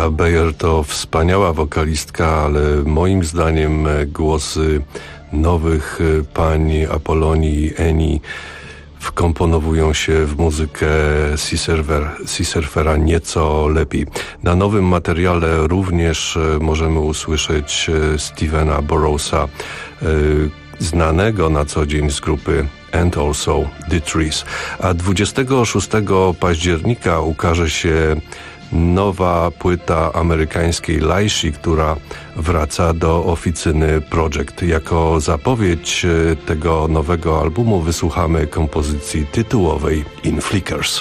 Monika Beyer to wspaniała wokalistka, ale moim zdaniem głosy nowych pań Apolonii i Eni wkomponowują się w muzykę Sea Surfera nieco lepiej. Na nowym materiale również możemy usłyszeć Stevena Burrowsa, znanego na co dzień z grupy And Also The Trees. A 26 października ukaże się nowa płyta amerykańskiej Laishi, która wraca do oficyny Project. Jako zapowiedź tego nowego albumu wysłuchamy kompozycji tytułowej In Flickers.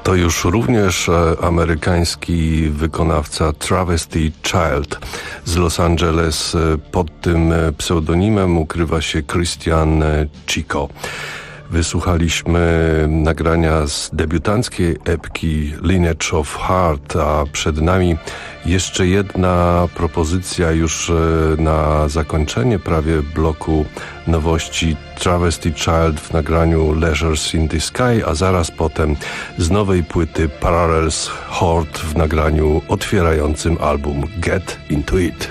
To już również amerykański wykonawca Travesty Child z Los Angeles. Pod tym pseudonimem ukrywa się Christian Chico. Wysłuchaliśmy nagrania z debiutanckiej epki Lineage of Heart, a przed nami jeszcze jedna propozycja już na zakończenie prawie bloku nowości Travesty Child w nagraniu Leisures in the Sky, a zaraz potem z nowej płyty Parallels Horde w nagraniu otwierającym album Get Into It.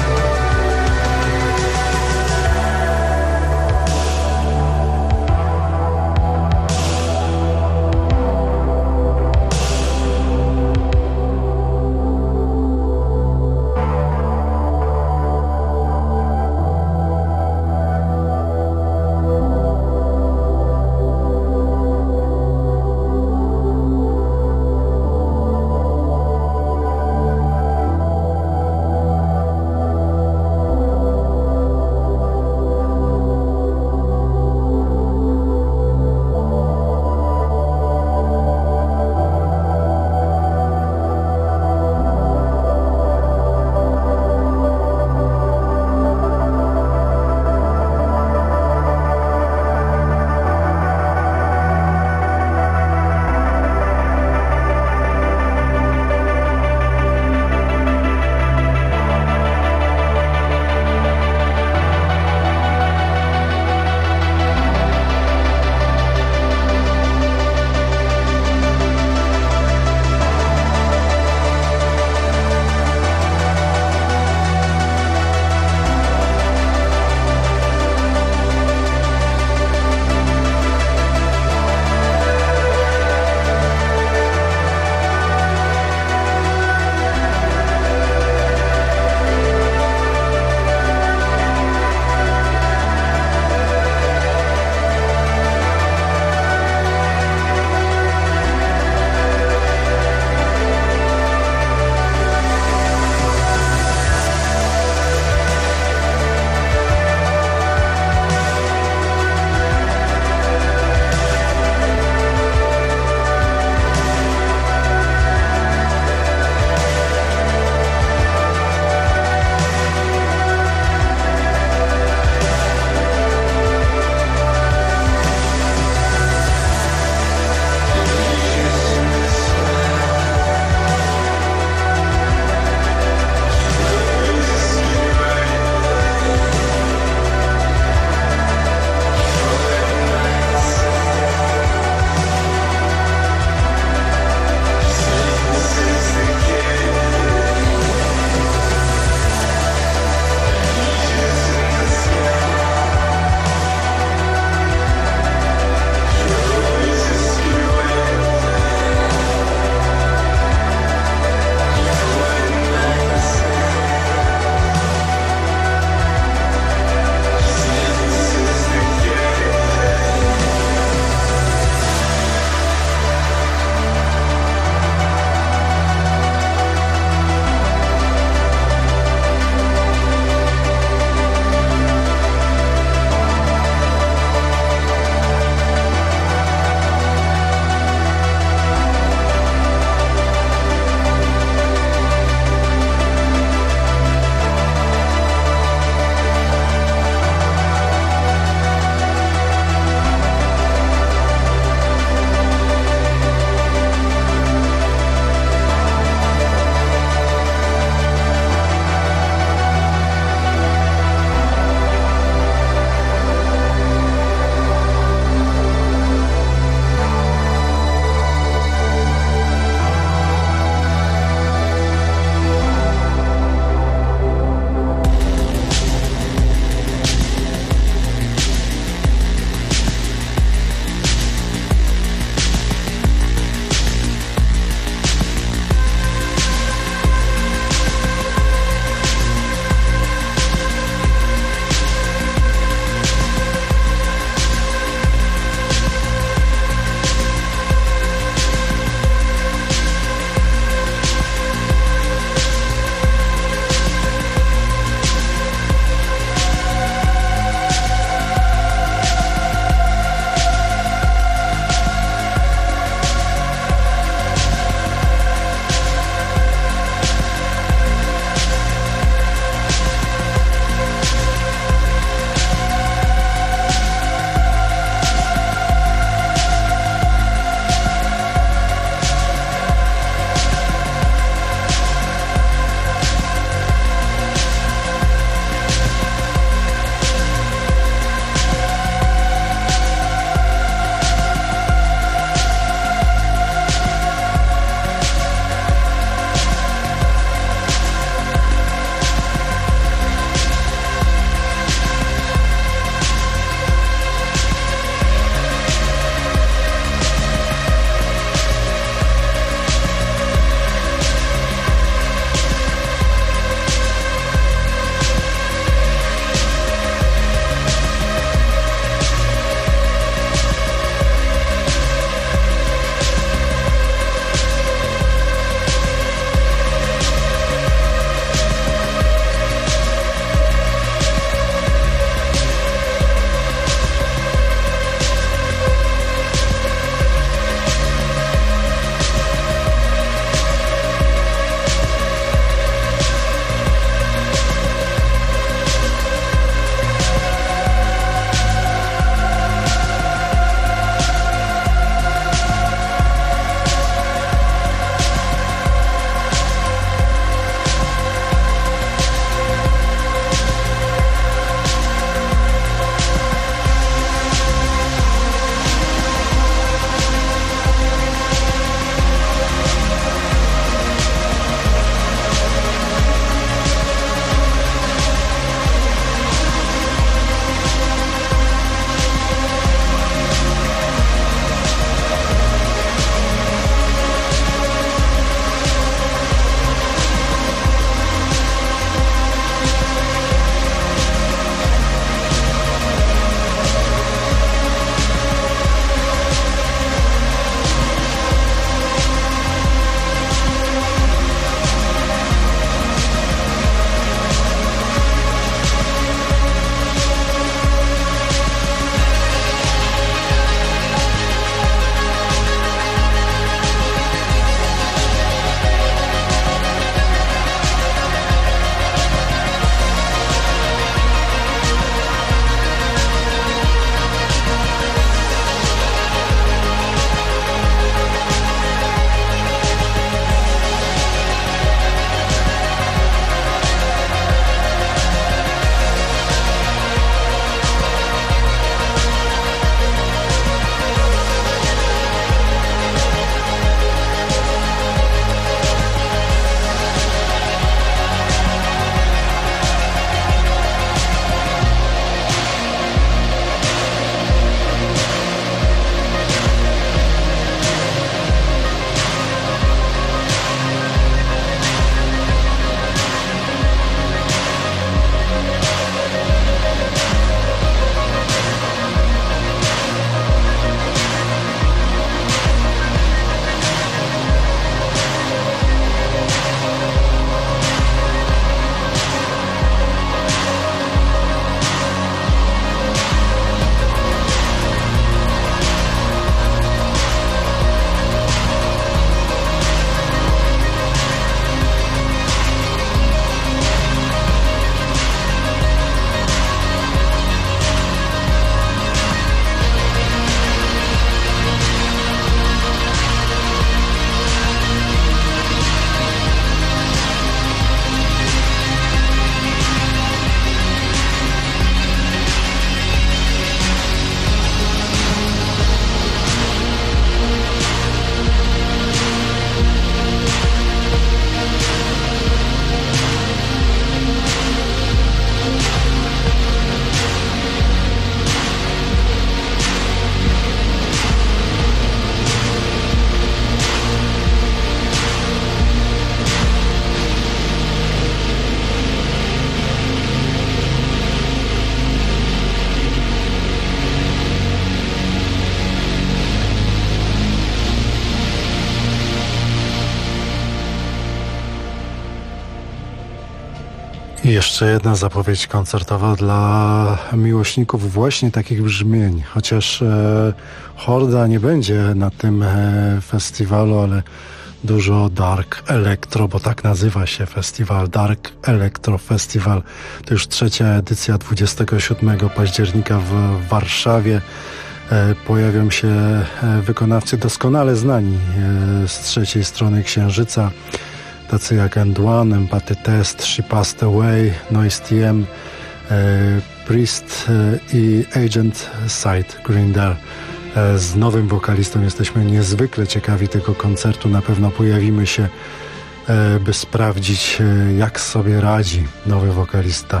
Jeszcze jedna zapowiedź koncertowa dla miłośników właśnie takich brzmień. Chociaż Horda nie będzie na tym festiwalu, ale dużo Dark Electro, bo tak nazywa się festiwal, Dark Electro Festival. To już trzecia edycja, 27 października w Warszawie. Pojawią się wykonawcy doskonale znani z trzeciej strony Księżyca, tacy jak End One, Empathy Test, She Passed Away, Noise TM, Priest i Agent Side Grinder. Z nowym wokalistą jesteśmy niezwykle ciekawi tego koncertu. Na pewno pojawimy się, by sprawdzić, jak sobie radzi nowy wokalista.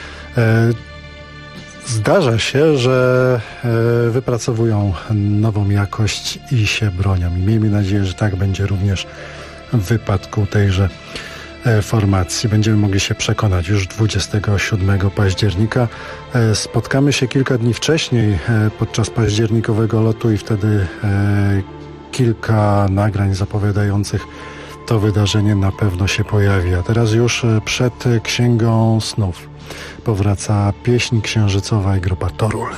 Zdarza się, że wypracowują nową jakość i się bronią. I miejmy nadzieję, że tak będzie również w wypadku tejże formacji. Będziemy mogli się przekonać już 27 października. Spotkamy się kilka dni wcześniej podczas październikowego lotu i wtedy kilka nagrań zapowiadających to wydarzenie na pewno się pojawi. A teraz już przed Księgą Snów powraca pieśń księżycowa i grupa Torul.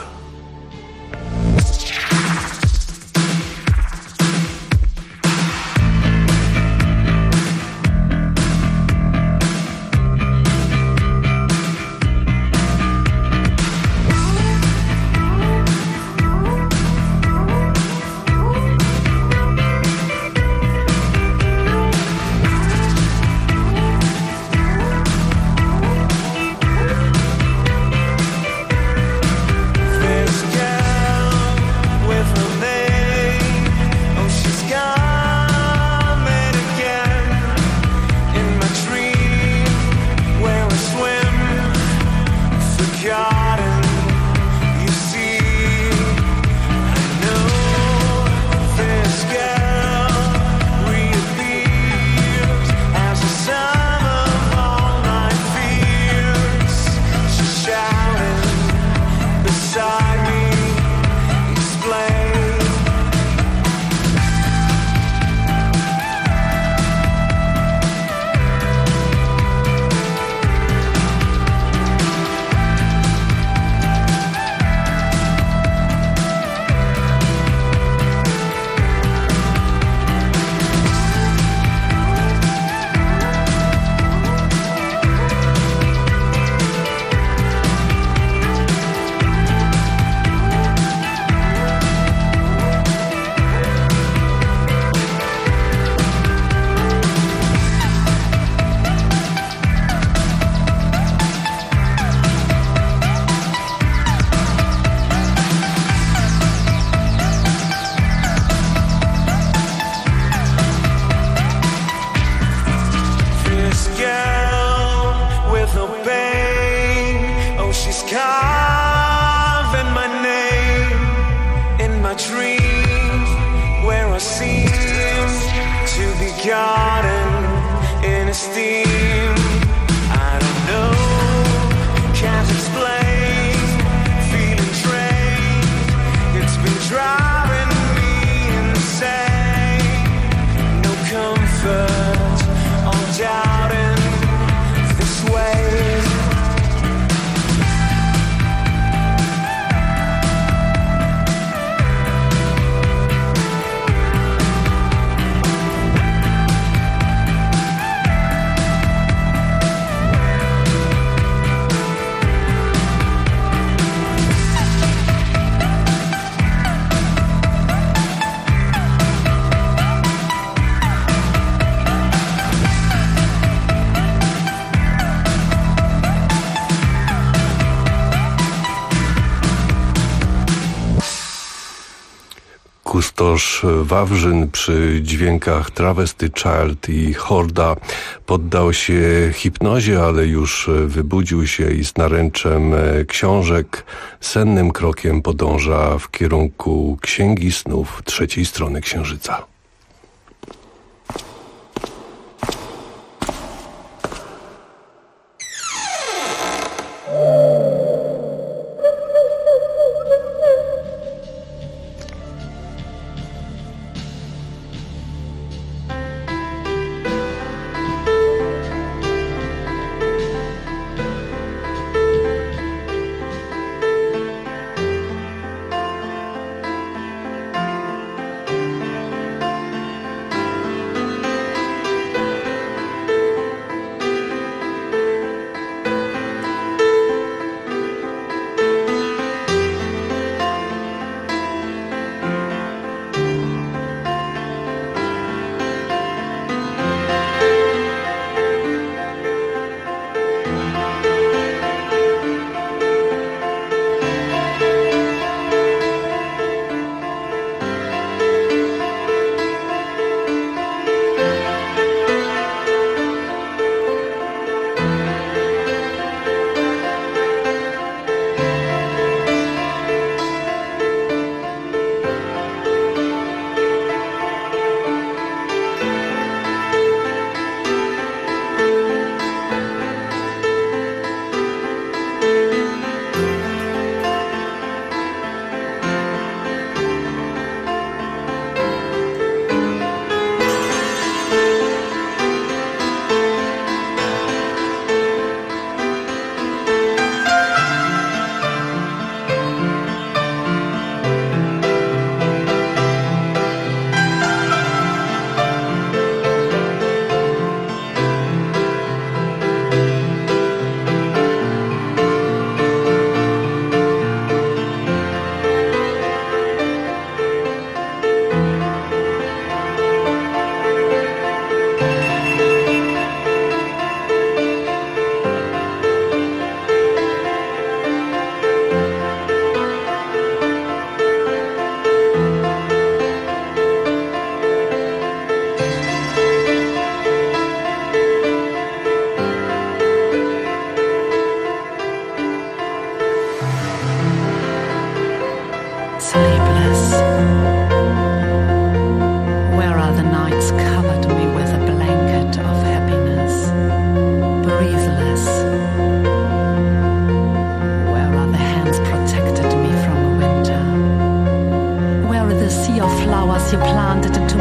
Kustosz Wawrzyn przy dźwiękach Travesty Child i Horda poddał się hipnozie, ale już wybudził się i z naręczem książek sennym krokiem podąża w kierunku Księgi Snów trzeciej strony Księżyca.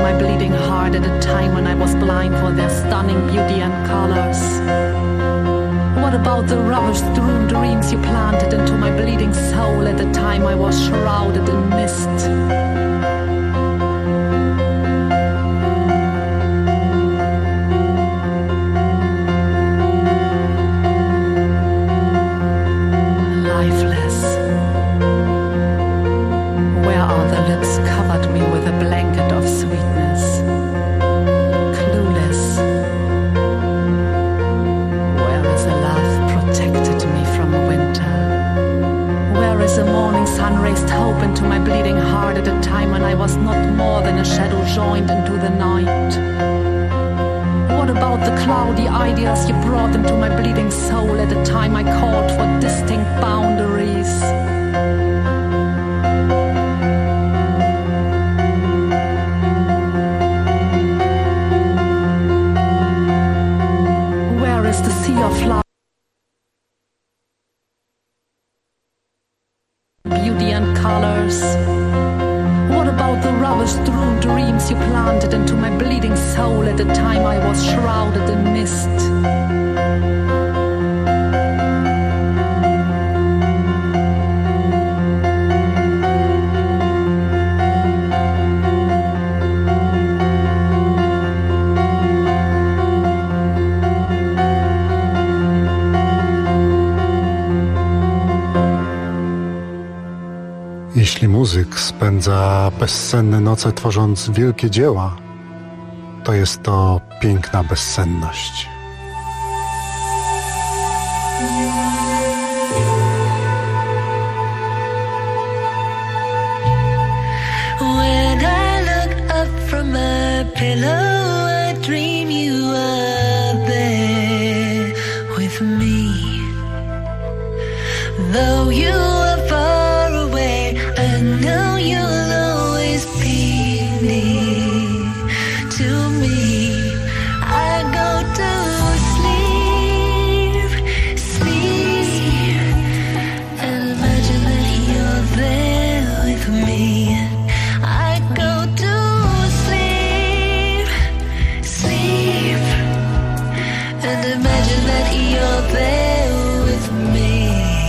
my bleeding heart at a time when I was blind for their stunning beauty and colors. What about the rubbish-strewn dreams you planted into my bleeding soul at the time I was shrouded in mist? Joined into the night. What about the cloudy ideas you brought into my bleeding soul at the time I called for distinct boundaries? Where is the sea of love, beauty and colors? What about the rubbish-strewn dreams you planted into my bleeding soul at the time I was shrouded in mist? Jeśli muzyk spędza bezsenne noce tworząc wielkie dzieła, to jest to piękna bezsenność. When I look up from my pillow, I dream you are there with me. Though you are far away, I know you'll always be near to me. I go to sleep, sleep, and imagine that you're there with me. I go to sleep, sleep, and imagine that you're there with me.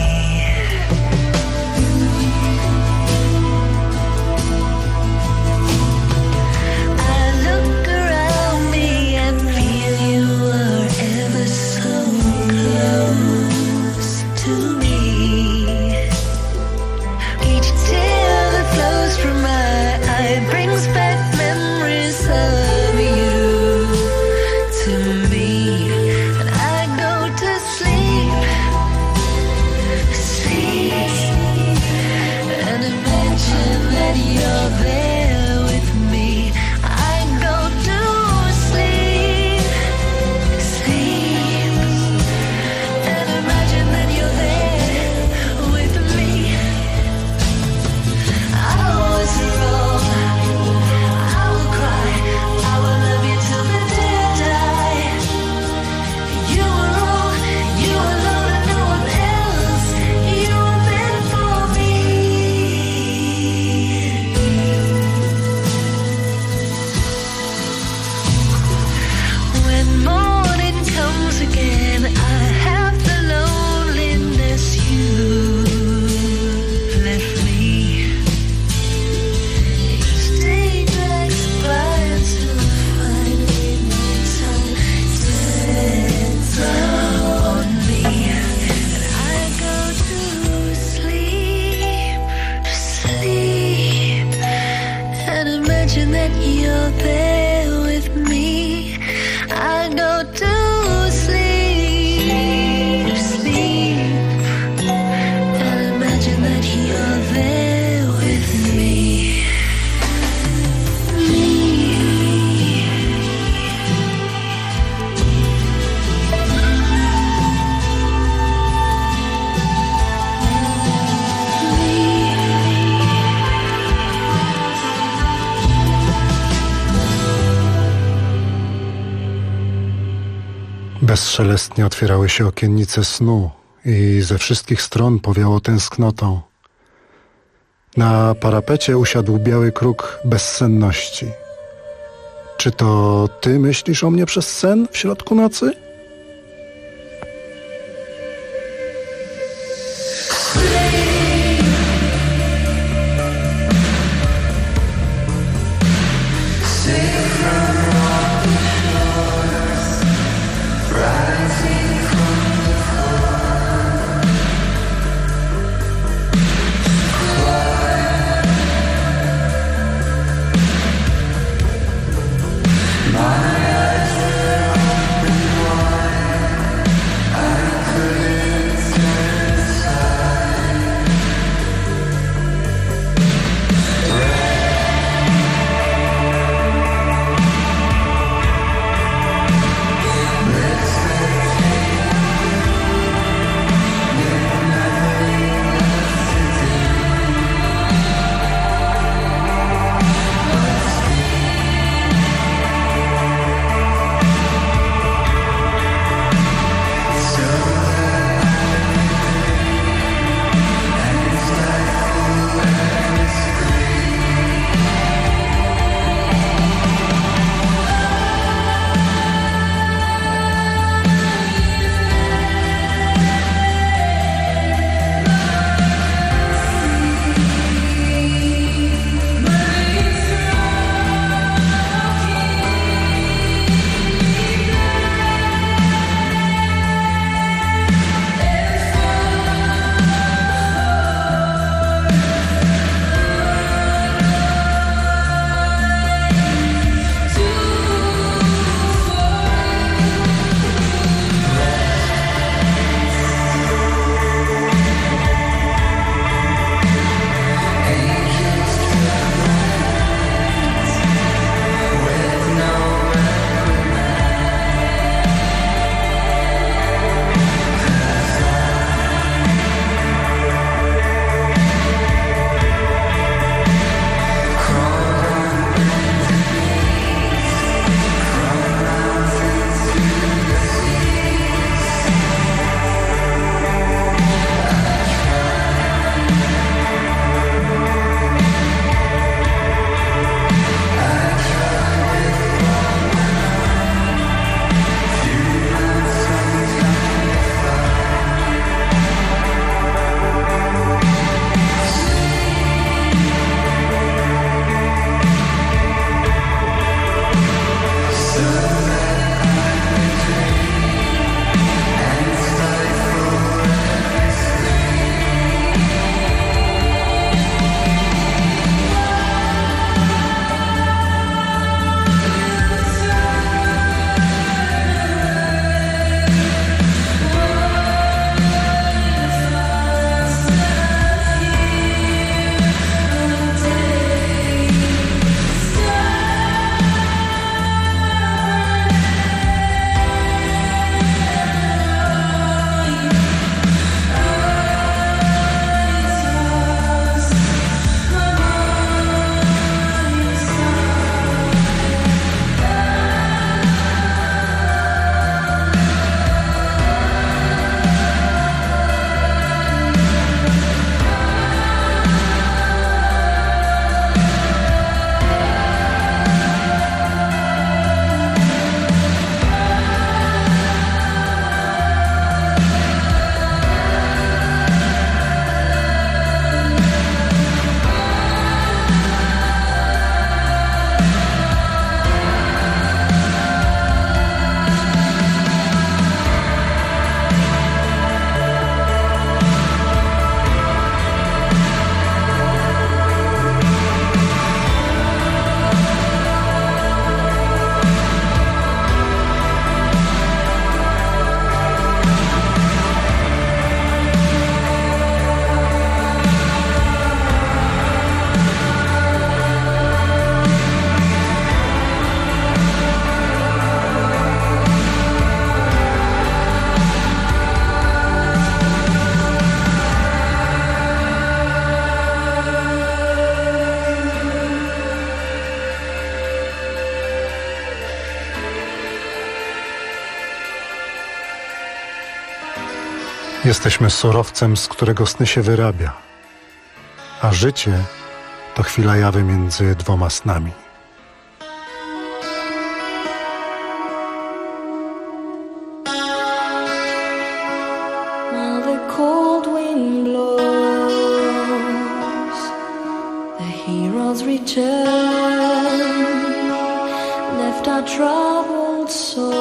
Bezszelestnie otwierały się okiennice snu i ze wszystkich stron powiało tęsknotą. Na parapecie usiadł biały kruk bezsenności. Czy to ty myślisz o mnie przez sen w środku nocy? Jesteśmy surowcem, z którego sny się wyrabia, a życie to chwila jawy między dwoma snami. return, left our troubled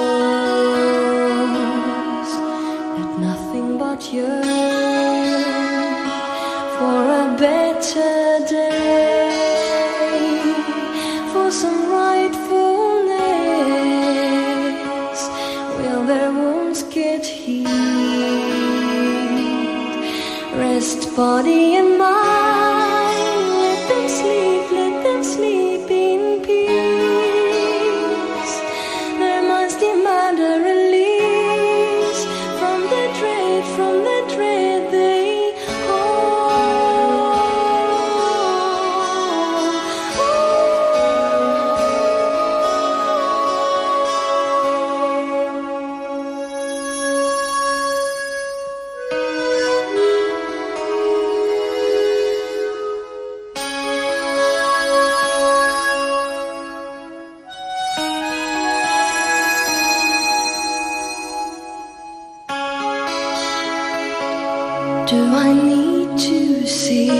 souls at nothing but yearn for a better day, for some rightfulness. Will their wounds get healed? Rest body and mind, let them sleep in peace. Their minds demand a release from the dread they Do I need to see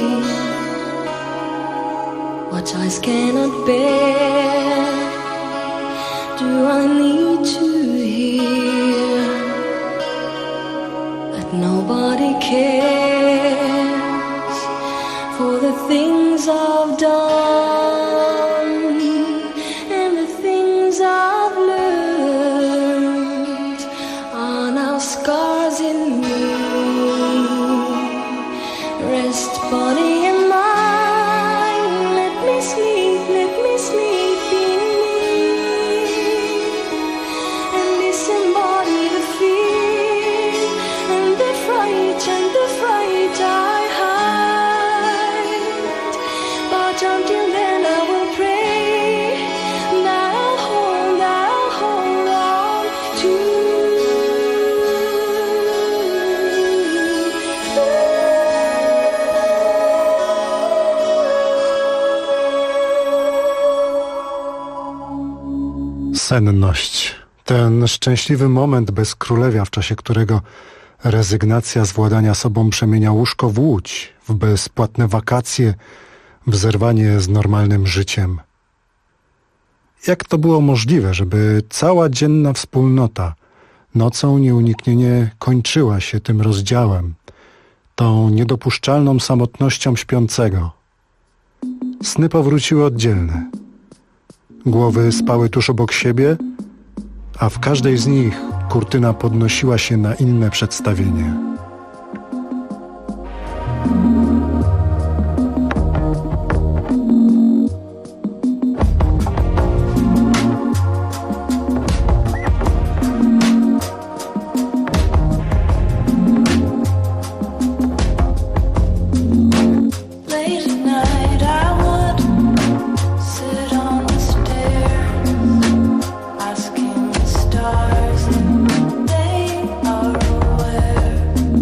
what eyes cannot bear? Do I need to hear that nobody cares for the things I've done and the things I've learned are now scars in me? Rest body and mind, let me sleep in me, and disembody the fear and the fright I hide. But until then I will pray that I'll hold on to senność. Ten szczęśliwy moment bez królewia, w czasie którego rezygnacja z władania sobą przemienia łóżko w łódź, w bezpłatne wakacje, w zerwanie z normalnym życiem. Jak to było możliwe, żeby cała dzienna wspólnota nocą nieuniknienie kończyła się tym rozdziałem, tą niedopuszczalną samotnością śpiącego? Sny powróciły oddzielne. Głowy spały tuż obok siebie, a w każdej z nich kurtyna podnosiła się na inne przedstawienie. Asking the stars if they are aware.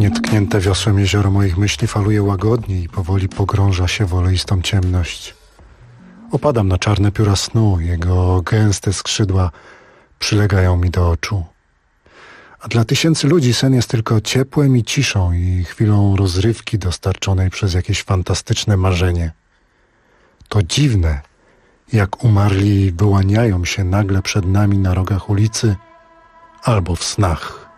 Nietknięte wiosłem jezioro moich myśli faluje łagodnie i powoli pogrąża się w oleistą ciemność. Opadam na czarne pióra snu, jego gęste skrzydła przylegają mi do oczu. A dla tysięcy ludzi sen jest tylko ciepłem i ciszą i chwilą rozrywki dostarczonej przez jakieś fantastyczne marzenie. To dziwne, jak umarli wyłaniają się nagle przed nami na rogach ulicy albo w snach.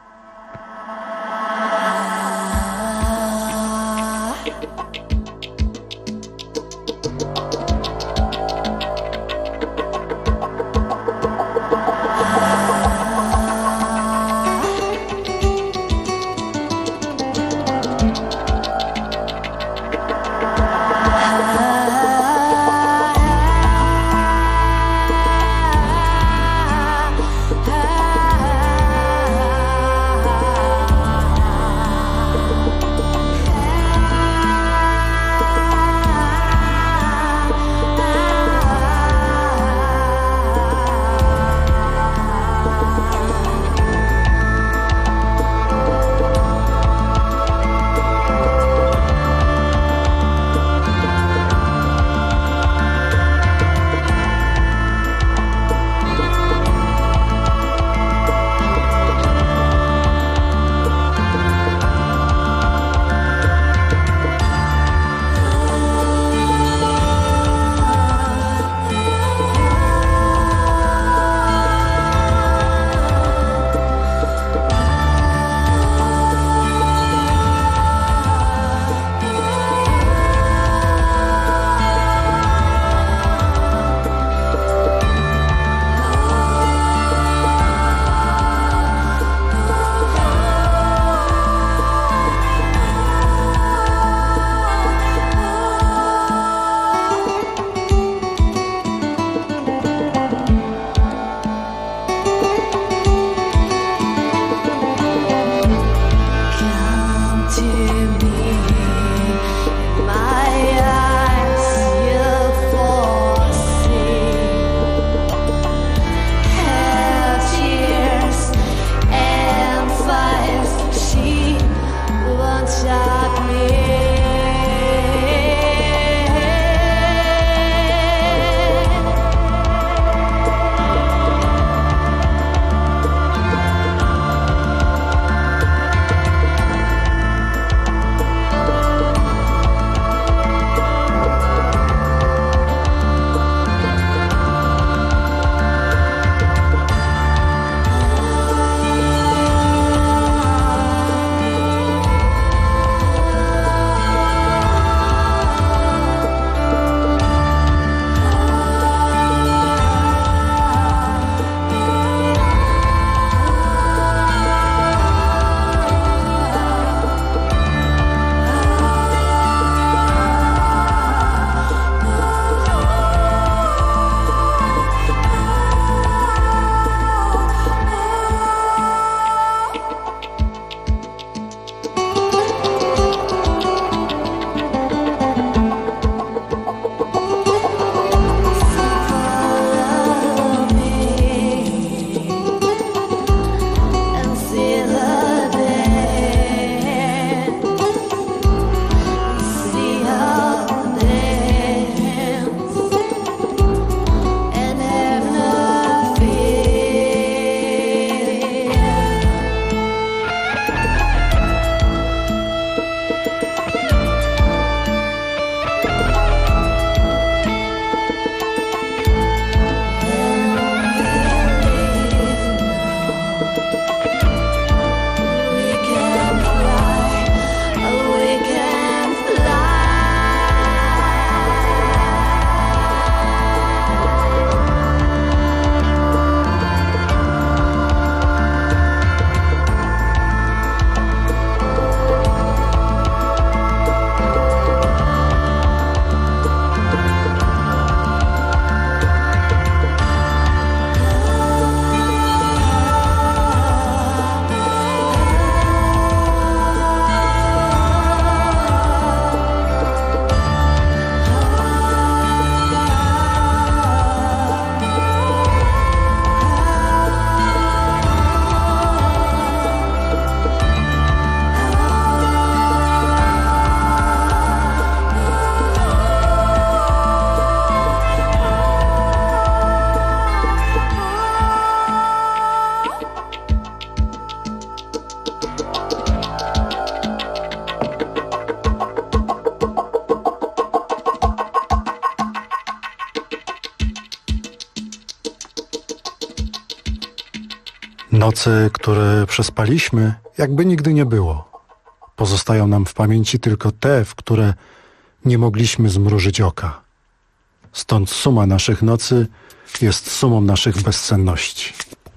Noce, które przespaliśmy, jakby nigdy nie było. Pozostają nam w pamięci tylko te, w które nie mogliśmy zmrużyć oka. Stąd suma naszych nocy jest sumą naszych bezsenności.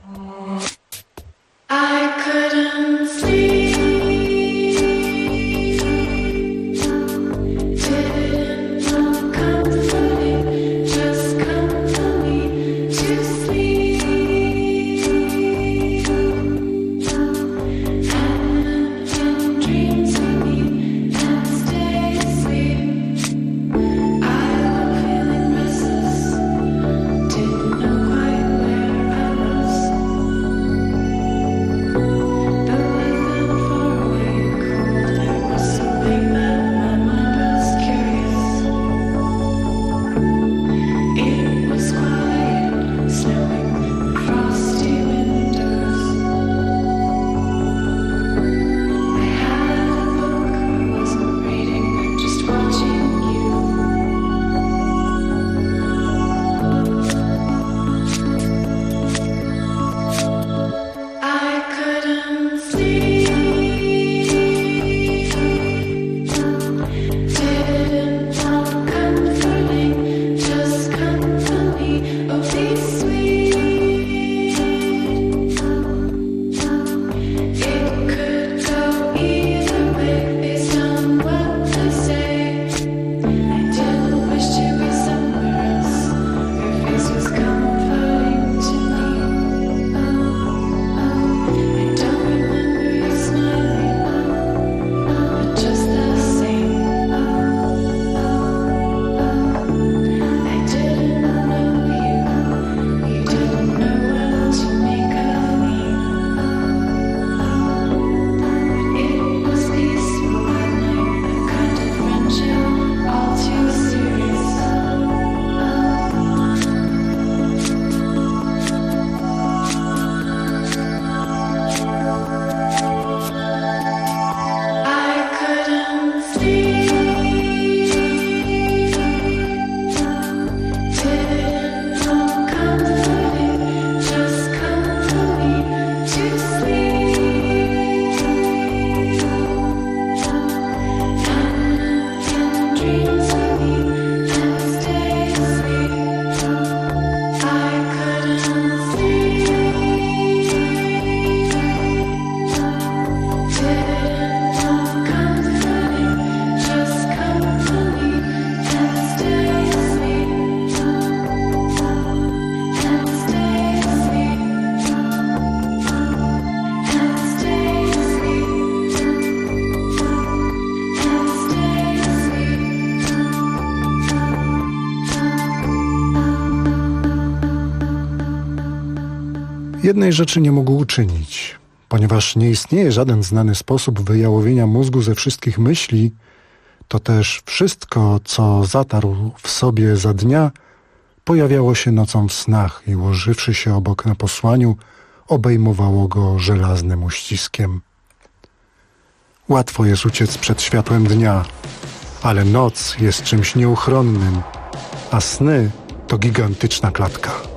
I couldn't sleep. Didn't know comforting, just company to sleep. And in dreams of me and stay asleep. I woke feeling restless, didn't know quite where I was. The rhythm far away, cold air was something that my mind was curious. It was quiet, snowing, frosty windows. I had a book, I wasn't reading, just watching you. I couldn't sleep. Didn't want comforting, just company. Oh, be sweet. It could go either way based on what they say. I didn't wish to be somewhere else. Your face was comforting to me. I don't remember you smiling, but just the same. I didn't know you didn't know what to make of me. It was peaceful that night, a kind of friendship, all too serious. I couldn't sleep. Didn't know comforting, just company to sleep. And in dreams of me and stay asleep. I couldn't sleep. Didn't know comforting, just company and stay asleep. And stay asleep. And stay asleep. And stay Jednej rzeczy nie mógł uczynić. Ponieważ nie istnieje żaden znany sposób wyjałowienia mózgu ze wszystkich myśli, to też wszystko, co zatarł w sobie za dnia, pojawiało się nocą w snach i ułożywszy się obok na posłaniu, obejmowało go żelaznym uściskiem. Łatwo jest uciec przed światłem dnia, ale noc jest czymś nieuchronnym, a sny to gigantyczna klatka.